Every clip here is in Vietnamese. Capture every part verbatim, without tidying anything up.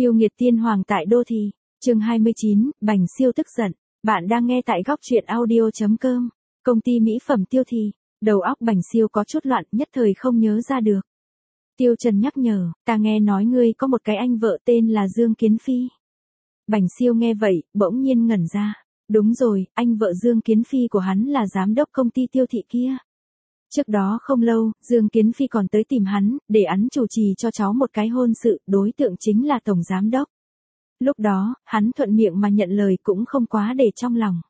Yêu nghiệt tiên hoàng tại đô thị, chương hai mươi chín, Bành Siêu tức giận. Bạn đang nghe tại góc truyện audio.com. Công ty mỹ phẩm Tiêu Thị. Đầu óc Bành Siêu có chút loạn, nhất thời không nhớ ra được. Tiêu Trần nhắc nhở, ta nghe nói ngươi có một cái anh vợ tên là Dương Kiến Phi. Bành Siêu nghe vậy, bỗng nhiên ngẩn ra. Đúng rồi, anh vợ Dương Kiến Phi của hắn là giám đốc công ty Tiêu Thị kia. Trước đó không lâu, Dương Kiến Phi còn tới tìm hắn, để hắn chủ trì cho cháu một cái hôn sự, đối tượng chính là tổng giám đốc. Lúc đó, hắn thuận miệng mà nhận lời cũng không quá để trong lòng.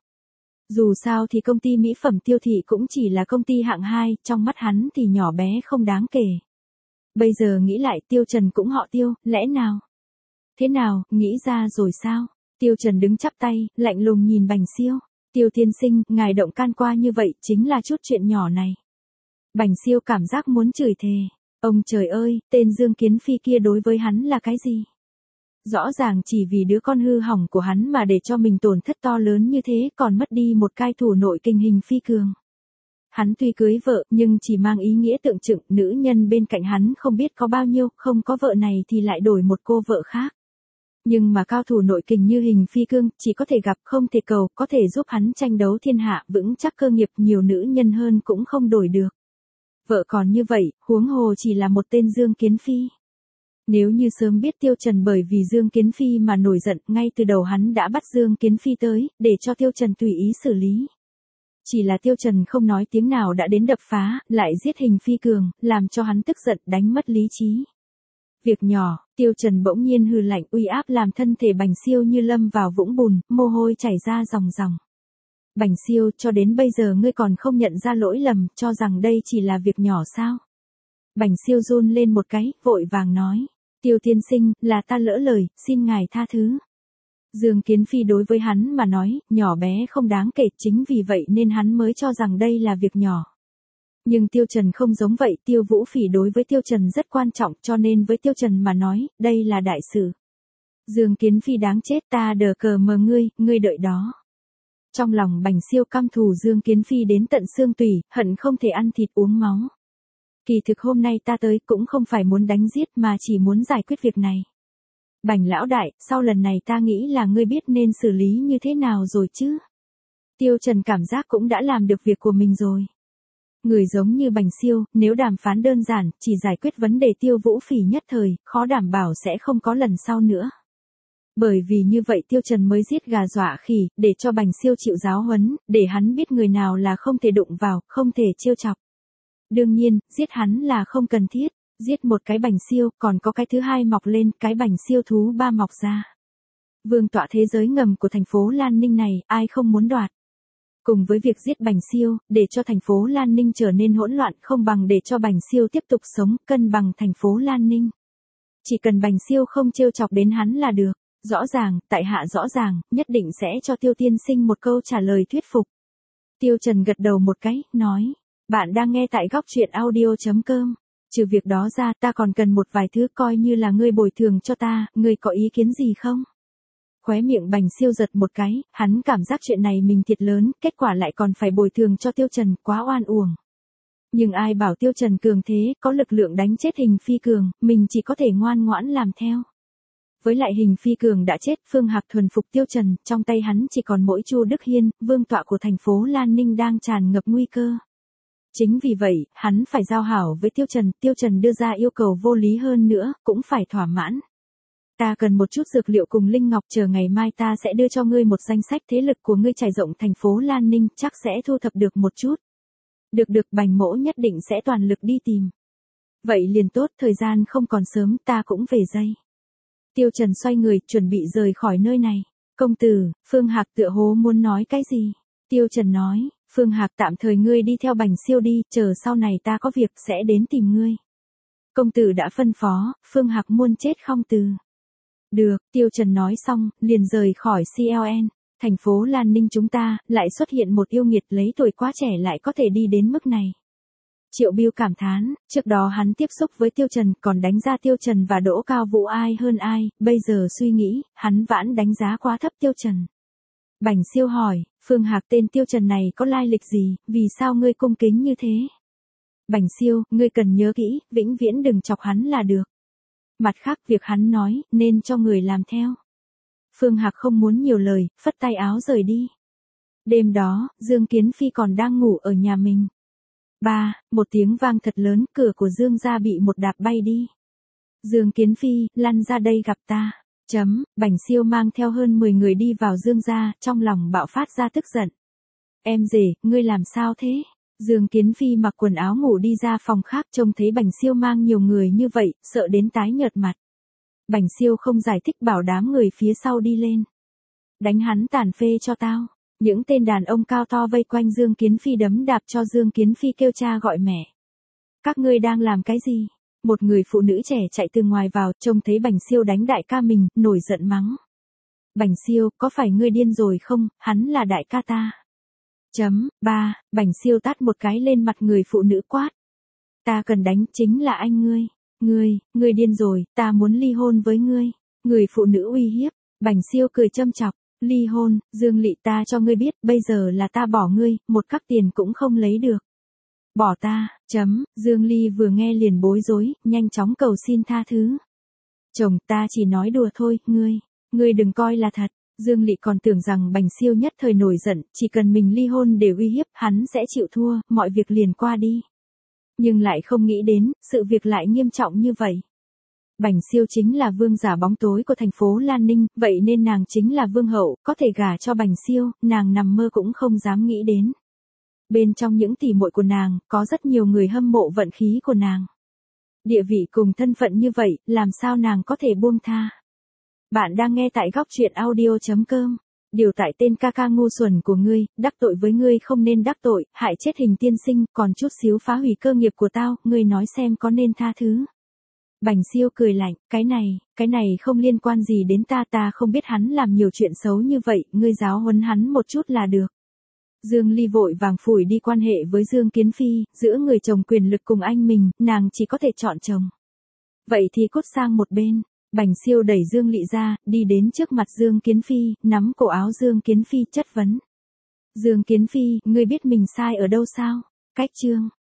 Dù sao thì công ty mỹ phẩm Tiêu Thị cũng chỉ là công ty hạng hai, trong mắt hắn thì nhỏ bé không đáng kể. Bây giờ nghĩ lại Tiêu Trần cũng họ Tiêu, lẽ nào? Thế nào, nghĩ ra rồi sao? Tiêu Trần đứng chắp tay, lạnh lùng nhìn Bành Siêu. Tiêu tiên sinh, ngài động can qua như vậy chính là chút chuyện nhỏ này. Bành Siêu cảm giác muốn chửi thề. Ông trời ơi, tên Dương Kiến Phi kia đối với hắn là cái gì? Rõ ràng chỉ vì đứa con hư hỏng của hắn mà để cho mình tổn thất to lớn như thế, còn mất đi một cai thủ nội kình hình phi cường. Hắn tuy cưới vợ, nhưng chỉ mang ý nghĩa tượng trưng, nữ nhân bên cạnh hắn không biết có bao nhiêu, không có vợ này thì lại đổi một cô vợ khác. Nhưng mà cao thủ nội kình như hình phi cương, chỉ có thể gặp không thể cầu, có thể giúp hắn tranh đấu thiên hạ, vững chắc cơ nghiệp, nhiều nữ nhân hơn cũng không đổi được. Vợ còn như vậy, huống hồ chỉ là một tên Dương Kiến Phi. Nếu như sớm biết Tiêu Trần bởi vì Dương Kiến Phi mà nổi giận, ngay từ đầu hắn đã bắt Dương Kiến Phi tới, để cho Tiêu Trần tùy ý xử lý. Chỉ là Tiêu Trần không nói tiếng nào đã đến đập phá, lại giết hình phi cường, làm cho hắn tức giận đánh mất lý trí. Việc nhỏ, Tiêu Trần bỗng nhiên hừ lạnh, uy áp làm thân thể Bành Siêu như lâm vào vũng bùn, mồ hôi chảy ra ròng ròng. Bành Siêu, cho đến bây giờ ngươi còn không nhận ra lỗi lầm, cho rằng đây chỉ là việc nhỏ sao? Bành Siêu run lên một cái, vội vàng nói. Tiêu tiên sinh, là ta lỡ lời, xin ngài tha thứ. Dương Kiến Phi đối với hắn mà nói, nhỏ bé không đáng kể, chính vì vậy nên hắn mới cho rằng đây là việc nhỏ. Nhưng Tiêu Trần không giống vậy, Tiêu Vũ Phỉ đối với Tiêu Trần rất quan trọng, cho nên với Tiêu Trần mà nói, đây là đại sự. Dương Kiến Phi đáng chết, ta đờ cờ mờ ngươi, ngươi đợi đó. Trong lòng Bành Siêu căm thù Dương Kiến Phi đến tận xương tủy, hận không thể ăn thịt uống máu. Kỳ thực hôm nay ta tới cũng không phải muốn đánh giết mà chỉ muốn giải quyết việc này. Bành lão đại, sau lần này ta nghĩ là ngươi biết nên xử lý như thế nào rồi chứ. Tiêu Trần cảm giác cũng đã làm được việc của mình rồi. Người giống như Bành Siêu, nếu đàm phán đơn giản, chỉ giải quyết vấn đề Tiêu Vũ Phỉ nhất thời, khó đảm bảo sẽ không có lần sau nữa. Bởi vì như vậy Tiêu Trần mới giết gà dọa khỉ, để cho Bành Siêu chịu giáo huấn, để hắn biết người nào là không thể đụng vào, không thể trêu chọc. Đương nhiên, giết hắn là không cần thiết, giết một cái Bành Siêu, còn có cái thứ hai mọc lên, cái Bành Siêu thú ba mọc ra. Vương tọa thế giới ngầm của thành phố Lan Ninh này, ai không muốn đoạt. Cùng với việc giết Bành Siêu, để cho thành phố Lan Ninh trở nên hỗn loạn, không bằng để cho Bành Siêu tiếp tục sống, cân bằng thành phố Lan Ninh. Chỉ cần Bành Siêu không trêu chọc đến hắn là được. Rõ ràng, tại hạ rõ ràng, nhất định sẽ cho Tiêu tiên sinh một câu trả lời thuyết phục. Tiêu Trần gật đầu một cái, nói. Bạn đang nghe tại góc truyện audio.com. Trừ việc đó ra, ta còn cần một vài thứ coi như là ngươi bồi thường cho ta, ngươi có ý kiến gì không? Khóe miệng Bành Siêu giật một cái, hắn cảm giác chuyện này mình thiệt lớn, kết quả lại còn phải bồi thường cho Tiêu Trần, quá oan uổng. Nhưng ai bảo Tiêu Trần cường thế, có lực lượng đánh chết hình phi cường, mình chỉ có thể ngoan ngoãn làm theo. Với lại hình phi cường đã chết, Phương Hạc thuần phục Tiêu Trần, trong tay hắn chỉ còn mỗi Chu Đức Hiên, vương tọa của thành phố Lan Ninh đang tràn ngập nguy cơ. Chính vì vậy, hắn phải giao hảo với Tiêu Trần, Tiêu Trần đưa ra yêu cầu vô lý hơn nữa, cũng phải thỏa mãn. Ta cần một chút dược liệu cùng Linh Ngọc, chờ ngày mai ta sẽ đưa cho ngươi một danh sách thế lực của ngươi trải rộng thành phố Lan Ninh, chắc sẽ thu thập được một chút. Được được, Bành mỗ nhất định sẽ toàn lực đi tìm. Vậy liền tốt, thời gian không còn sớm, ta cũng về đây. Tiêu Trần xoay người, chuẩn bị rời khỏi nơi này. Công tử, Phương Hạc tựa hồ muốn nói cái gì? Tiêu Trần nói, Phương Hạc tạm thời ngươi đi theo Bành Siêu đi, chờ sau này ta có việc sẽ đến tìm ngươi. Công tử đã phân phó, Phương Hạc muôn chết không từ. Được, Tiêu Trần nói xong, liền rời khỏi xê lờ en. Thành phố Lan Ninh chúng ta, lại xuất hiện một yêu nghiệt lấy tuổi quá trẻ lại có thể đi đến mức này. Triệu Bưu cảm thán, trước đó hắn tiếp xúc với Tiêu Trần còn đánh giá Tiêu Trần và Đỗ Cao Vũ ai hơn ai, bây giờ suy nghĩ, hắn vãn đánh giá quá thấp Tiêu Trần. Bành Siêu hỏi, Phương Hạc tên Tiêu Trần này có lai lịch gì, vì sao ngươi cung kính như thế? Bành Siêu, ngươi cần nhớ kỹ, vĩnh viễn đừng chọc hắn là được. Mặt khác việc hắn nói, nên cho người làm theo. Phương Hạc không muốn nhiều lời, phất tay áo rời đi. Đêm đó, Dương Kiến Phi còn đang ngủ ở nhà mình. Ba, một tiếng vang thật lớn, cửa của Dương gia bị một đạp bay đi. Dương Kiến Phi, lăn ra đây gặp ta. Chấm, Bành Siêu mang theo hơn mười người đi vào Dương gia, trong lòng bạo phát ra tức giận. Em rể, ngươi làm sao thế? Dương Kiến Phi mặc quần áo ngủ đi ra phòng khác, trông thấy Bành Siêu mang nhiều người như vậy, sợ đến tái nhợt mặt. Bành Siêu không giải thích, bảo đám người phía sau đi lên. Đánh hắn tàn phê cho tao. Những tên đàn ông cao to vây quanh Dương Kiến Phi đấm đạp cho Dương Kiến Phi kêu cha gọi mẹ. Các ngươi đang làm cái gì? Một người phụ nữ trẻ chạy từ ngoài vào, trông thấy Bành Siêu đánh đại ca mình, nổi giận mắng. Bành Siêu, có phải ngươi điên rồi không, hắn là đại ca ta. Chấm, ba, Bành Siêu tát một cái lên mặt người phụ nữ quát. Ta cần đánh chính là anh ngươi. Ngươi, ngươi điên rồi, ta muốn ly hôn với ngươi. Người phụ nữ uy hiếp, Bành Siêu cười châm chọc. Ly hôn, Dương Lị, ta cho ngươi biết, bây giờ là ta bỏ ngươi, một cắc tiền cũng không lấy được. Bỏ ta, chấm, Dương Ly vừa nghe liền bối rối, nhanh chóng cầu xin tha thứ. Chồng, ta chỉ nói đùa thôi, ngươi, ngươi đừng coi là thật. Dương Lị còn tưởng rằng Bành Siêu nhất thời nổi giận, chỉ cần mình ly hôn để uy hiếp, hắn sẽ chịu thua, mọi việc liền qua đi. Nhưng lại không nghĩ đến, sự việc lại nghiêm trọng như vậy. Bành Siêu chính là vương giả bóng tối của thành phố Lan Ninh, vậy nên nàng chính là vương hậu, có thể gả cho Bành Siêu, nàng nằm mơ cũng không dám nghĩ đến. Bên trong những tỉ muội của nàng, có rất nhiều người hâm mộ vận khí của nàng. Địa vị cùng thân phận như vậy, làm sao nàng có thể buông tha. Bạn đang nghe tại góc truyện audio chấm com. Điều tại tên ca ca ngu xuẩn của ngươi, đắc tội với ngươi không nên đắc tội, hại chết Hình tiên sinh, còn chút xíu phá hủy cơ nghiệp của tao, ngươi nói xem có nên tha thứ. Bành Siêu cười lạnh, cái này, cái này không liên quan gì đến ta, ta không biết hắn làm nhiều chuyện xấu như vậy, ngươi giáo huấn hắn một chút là được. Dương Ly vội vàng phủi đi quan hệ với Dương Kiến Phi, giữa người chồng quyền lực cùng anh mình, nàng chỉ có thể chọn chồng. Vậy thì cút sang một bên, Bành Siêu đẩy Dương Lị ra, đi đến trước mặt Dương Kiến Phi, nắm cổ áo Dương Kiến Phi chất vấn. Dương Kiến Phi, ngươi biết mình sai ở đâu sao? Cách chương.